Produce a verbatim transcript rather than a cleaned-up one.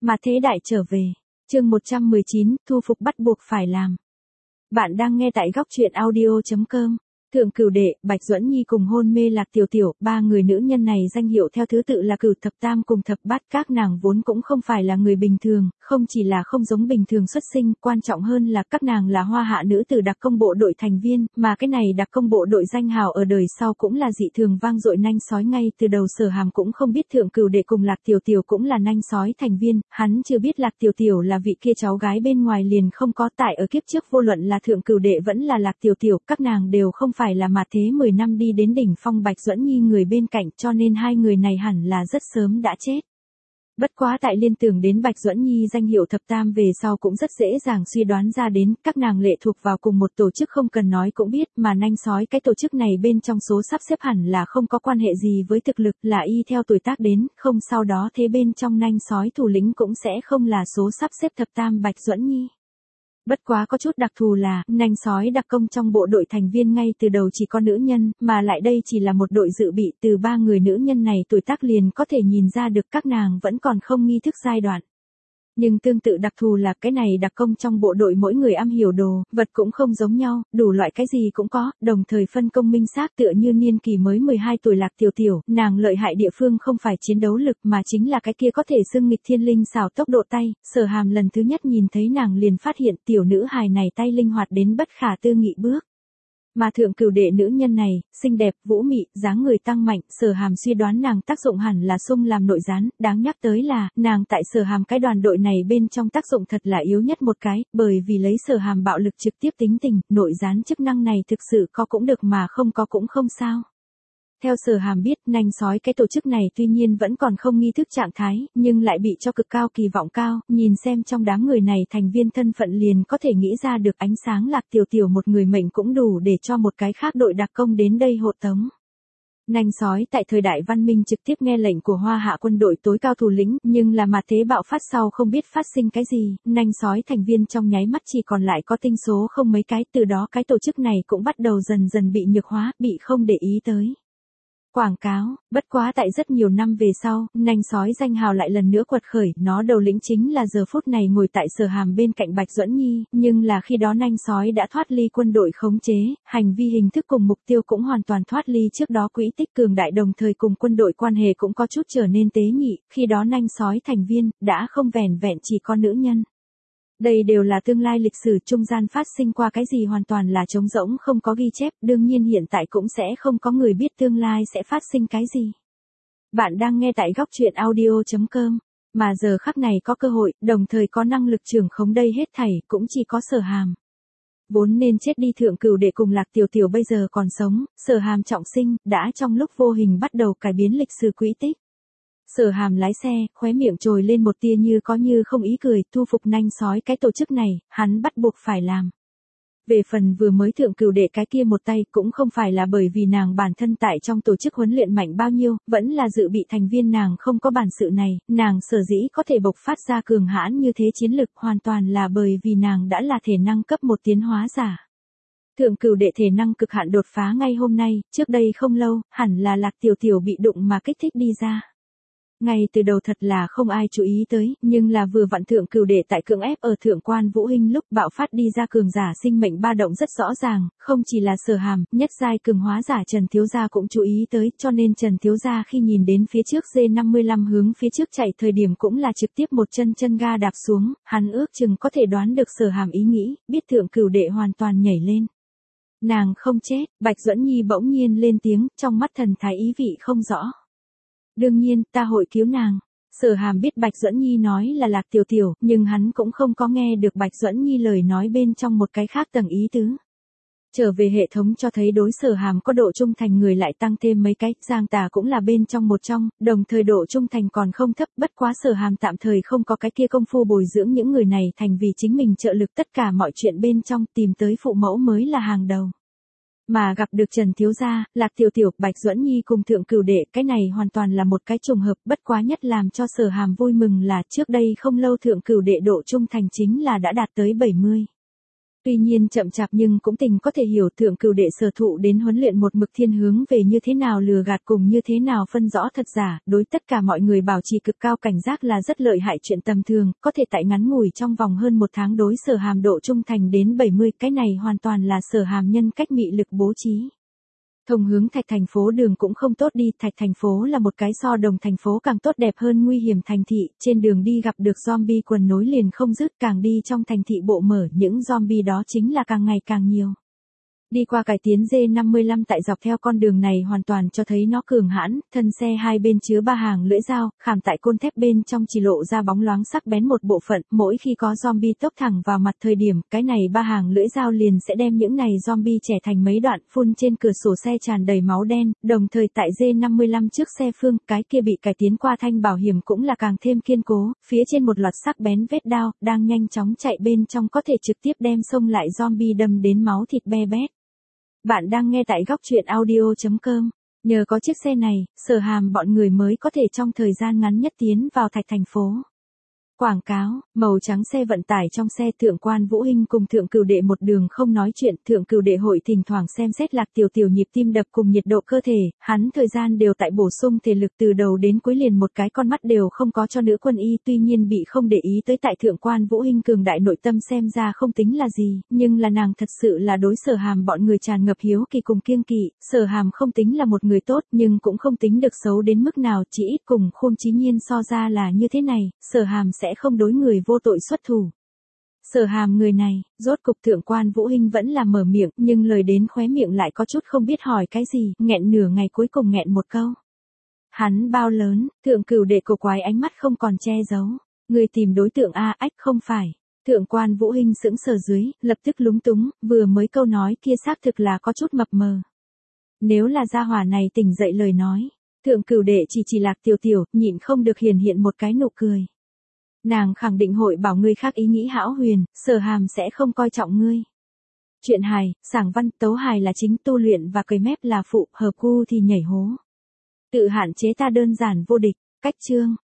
Mà thế đại trở về. Chương một trăm mười chín, thu phục bắt buộc phải làm. Bạn đang nghe tại góc truyện audio chấm com. Thượng Cửu Đệ, Bạch Duẫn Nhi cùng hôn mê Lạc Tiểu Tiểu, ba người nữ nhân này danh hiệu theo thứ tự là Cửu Thập Tam cùng Thập Bát, các nàng vốn cũng không phải là người bình thường, không chỉ là không giống bình thường xuất sinh, quan trọng hơn là các nàng là Hoa Hạ nữ tử đặc công bộ đội thành viên, mà cái này đặc công bộ đội danh hào ở đời sau cũng là dị thường vang dội. Nanh Sói ngay từ đầu Sở Hàm cũng không biết Thượng Cửu Đệ cùng Lạc Tiểu Tiểu cũng là Nanh Sói thành viên, hắn chưa biết Lạc Tiểu Tiểu là vị kia cháu gái bên ngoài liền không có. Tại ở kiếp trước vô luận là Thượng Cửu Đệ vẫn là Lạc Tiểu Tiểu, các nàng đều không phải là mà thế mười năm đi đến đỉnh phong Bạch Duẫn Nhi người bên cạnh, cho nên hai người này hẳn là rất sớm đã chết. Bất quá tại liên tưởng đến Bạch Duẫn Nhi danh hiệu Thập Tam về sau cũng rất dễ dàng suy đoán ra đến, các nàng lệ thuộc vào cùng một tổ chức không cần nói cũng biết, mà Nanh Sói cái tổ chức này bên trong số sắp xếp hẳn là không có quan hệ gì với thực lực, là y theo tuổi tác đến, không sau đó thế bên trong Nanh Sói thủ lĩnh cũng sẽ không là số sắp xếp Thập Tam Bạch Duẫn Nhi. Bất quá có chút đặc thù là, Nanh Sói đặc công trong bộ đội thành viên ngay từ đầu chỉ có nữ nhân, mà lại đây chỉ là một đội dự bị, từ ba người nữ nhân này tuổi tác liền có thể nhìn ra được các nàng vẫn còn không nghi thức giai đoạn. Nhưng tương tự đặc thù là cái này đặc công trong bộ đội mỗi người am hiểu đồ, vật cũng không giống nhau, đủ loại cái gì cũng có, đồng thời phân công minh xác, tựa như niên kỳ mới mười hai tuổi Lạc Tiểu Tiểu, nàng lợi hại địa phương không phải chiến đấu lực mà chính là cái kia có thể xưng nghịch thiên linh xảo tốc độ tay. Sở Hàm lần thứ nhất nhìn thấy nàng liền phát hiện tiểu nữ hài này tay linh hoạt đến bất khả tư nghị bước. Mà Thượng Cửu Đệ nữ nhân này, xinh đẹp, vũ mị, dáng người tăng mạnh, Sở Hàm suy đoán nàng tác dụng hẳn là sung làm nội gián, đáng nhắc tới là, nàng tại Sở Hàm cái đoàn đội này bên trong tác dụng thật là yếu nhất một cái, bởi vì lấy Sở Hàm bạo lực trực tiếp tính tình, nội gián chức năng này thực sự có cũng được mà không có cũng không sao. Theo Sở Hàm biết, Nanh Sói cái tổ chức này tuy nhiên vẫn còn không nghi thức trạng thái, nhưng lại bị cho cực cao kỳ vọng cao, nhìn xem trong đám người này thành viên thân phận liền có thể nghĩ ra được ánh sáng Lạc Tiểu Tiểu một người mệnh cũng đủ để cho một cái khác đội đặc công đến đây hộ tống. Nanh Sói tại thời đại văn minh trực tiếp nghe lệnh của Hoa Hạ quân đội tối cao thủ lĩnh, nhưng là mà thế bạo phát sau không biết phát sinh cái gì, Nanh Sói thành viên trong nháy mắt chỉ còn lại có tinh số không mấy cái, từ đó cái tổ chức này cũng bắt đầu dần dần bị nhược hóa, bị không để ý tới. Quảng cáo, bất quá tại rất nhiều năm về sau, Nanh Sói danh hào lại lần nữa quật khởi, nó đầu lĩnh chính là giờ phút này ngồi tại Sở Hàm bên cạnh Bạch Duẫn Nhi, nhưng là khi đó Nanh Sói đã thoát ly quân đội khống chế, hành vi hình thức cùng mục tiêu cũng hoàn toàn thoát ly trước đó quỹ tích cường đại, đồng thời cùng quân đội quan hệ cũng có chút trở nên tế nhị, khi đó Nanh Sói thành viên, đã không vẻn vẹn chỉ có nữ nhân. Đây đều là tương lai lịch sử trung gian phát sinh qua cái gì hoàn toàn là trống rỗng không có ghi chép, đương nhiên hiện tại cũng sẽ không có người biết tương lai sẽ phát sinh cái gì. Bạn đang nghe tại góc truyện audio chấm com, mà giờ khắc này có cơ hội, đồng thời có năng lực trưởng khống đây hết thảy, cũng chỉ có Sở Hàm. Vốn nên chết đi Thượng Cửu Đệ cùng Lạc Tiểu Tiểu bây giờ còn sống, Sở Hàm trọng sinh, đã trong lúc vô hình bắt đầu cải biến lịch sử quỹ tích. Sở Hàm lái xe, khóe miệng trồi lên một tia như có như không ý cười, thu phục Nanh Sói cái tổ chức này, hắn bắt buộc phải làm. Về phần vừa mới Thượng Cửu Đệ cái kia một tay cũng không phải là bởi vì nàng bản thân tại trong tổ chức huấn luyện mạnh bao nhiêu, vẫn là dự bị thành viên nàng không có bản sự này, nàng sở dĩ có thể bộc phát ra cường hãn như thế chiến lực hoàn toàn là bởi vì nàng đã là thể năng cấp một tiến hóa giả. Thượng Cửu Đệ thể năng cực hạn đột phá ngay hôm nay, trước đây không lâu, hẳn là Lạc Tiểu Tiểu bị đụng mà kích thích đi ra. Ngay từ đầu thật là không ai chú ý tới, nhưng là vừa vặn Thượng Cửu Đệ tại cưỡng ép ở Thượng Quan Vũ Hinh lúc bạo phát đi ra cường giả sinh mệnh ba động rất rõ ràng, không chỉ là Sở Hàm, nhất giai cường hóa giả Trần Thiếu Gia cũng chú ý tới, cho nên Trần Thiếu Gia khi nhìn đến phía trước D năm mươi lăm hướng phía trước chạy thời điểm cũng là trực tiếp một chân chân ga đạp xuống, hắn ước chừng có thể đoán được Sở Hàm ý nghĩ, biết Thượng Cửu Đệ hoàn toàn nhảy lên. Nàng không chết, Bạch Duẫn Nhi bỗng nhiên lên tiếng, trong mắt thần thái ý vị không rõ. Đương nhiên, ta hội cứu nàng. Sở Hàm biết Bạch Duẫn Nhi nói là Lạc Tiểu Tiểu, nhưng hắn cũng không có nghe được Bạch Duẫn Nhi lời nói bên trong một cái khác tầng ý tứ. Trở về hệ thống cho thấy đối Sở Hàm có độ trung thành người lại tăng thêm mấy cái, Giang Tà cũng là bên trong một trong, đồng thời độ trung thành còn không thấp, bất quá Sở Hàm tạm thời không có cái kia công phu bồi dưỡng những người này thành vì chính mình trợ lực tất cả mọi chuyện bên trong, tìm tới phụ mẫu mới là hàng đầu. Mà gặp được Trần Thiếu Gia, Lạc Tiểu Tiểu, Bạch Duẫn Nhi cùng Thượng Cửu Đệ, cái này hoàn toàn là một cái trùng hợp, bất quá nhất làm cho Sở Hàm vui mừng là trước đây không lâu Thượng Cửu Đệ độ trung thành chính là đã đạt tới bảy mươi. Tuy nhiên chậm chạp nhưng cũng tình có thể hiểu thượng cửu đệ sở thụ đến huấn luyện một mực thiên hướng về như thế nào lừa gạt cùng như thế nào phân rõ thật giả, đối tất cả mọi người bảo trì cực cao cảnh giác là rất lợi hại chuyện tầm thường, có thể tại ngắn ngủi trong vòng hơn một tháng đối Sở Hàm độ trung thành đến bảy mươi, cái này hoàn toàn là Sở Hàm nhân cách mị lực bố trí. Thông hướng Thạch thành phố đường cũng không tốt đi, Thạch thành phố là một cái so Đồng thành phố càng tốt đẹp hơn nguy hiểm thành thị, trên đường đi gặp được zombie quần nối liền không dứt, càng đi trong thành thị bộ mở, những zombie đó chính là càng ngày càng nhiều. Đi qua cải tiến D năm mươi lăm tại dọc theo con đường này hoàn toàn cho thấy nó cường hãn, thân xe hai bên chứa ba hàng lưỡi dao, khảm tại côn thép bên trong chỉ lộ ra bóng loáng sắc bén một bộ phận, mỗi khi có zombie tốc thẳng vào mặt thời điểm, cái này ba hàng lưỡi dao liền sẽ đem những này zombie chẻ thành mấy đoạn, phun trên cửa sổ xe tràn đầy máu đen, đồng thời tại D năm mươi lăm trước xe phương, cái kia bị cải tiến qua thanh bảo hiểm cũng là càng thêm kiên cố, phía trên một loạt sắc bén vết đao, đang nhanh chóng chạy bên trong có thể trực tiếp đem xông lại zombie đâm đến máu thịt be bét. Bạn đang nghe tại góc truyện audio chấm com. Nhờ có chiếc xe này, Sở Hàm bọn người mới có thể trong thời gian ngắn nhất tiến vào Thạch thành phố. Quảng cáo, màu trắng xe vận tải trong xe Thượng quan Vũ Hinh cùng Thượng Cửu Đệ một đường không nói chuyện, Thượng Cửu Đệ hội thỉnh thoảng xem xét Lạc Tiểu Tiểu nhịp tim đập cùng nhiệt độ cơ thể, hắn thời gian đều tại bổ sung thể lực từ đầu đến cuối liền một cái con mắt đều không có cho nữ quân y, tuy nhiên bị không để ý tới tại Thượng quan Vũ Hinh cường đại nội tâm xem ra không tính là gì, nhưng là nàng thật sự là đối Sở Hàm bọn người tràn ngập hiếu kỳ cùng kiêng kỵ, Sở Hàm không tính là một người tốt nhưng cũng không tính được xấu đến mức nào, chỉ ít cùng Khương Chí Nhiên so ra là như thế này, Sở Hàm sẽ không đối người vô tội xuất thủ. Sở Hàm người này, rốt cục Thượng quan Vũ Hinh vẫn là mở miệng, nhưng lời đến khóe miệng lại có chút không biết hỏi cái gì, nghẹn nửa ngày cuối cùng nghẹn một câu. Hắn bao lớn, Thượng Cửu Đệ cổ quái ánh mắt không còn che giấu. Người tìm đối tượng a, ách không phải. Thượng quan Vũ Hinh sững sờ dưới, lập tức lúng túng, vừa mới câu nói kia xác thực là có chút mập mờ. Nếu là gia hỏa này tỉnh dậy lời nói, Thượng Cửu Đệ chỉ chỉ Lạc Tiểu Tiểu, nhịn không được hiển hiện một cái nụ cười. Nàng khẳng định hội bảo người khác ý nghĩ hão huyền, Sở Hàm sẽ không coi trọng ngươi. Chuyện hài, sảng văn, tấu hài là chính, tu luyện và cười mép là phụ, hợp cu thì nhảy hố. Tự hạn chế ta đơn giản vô địch, cách chương.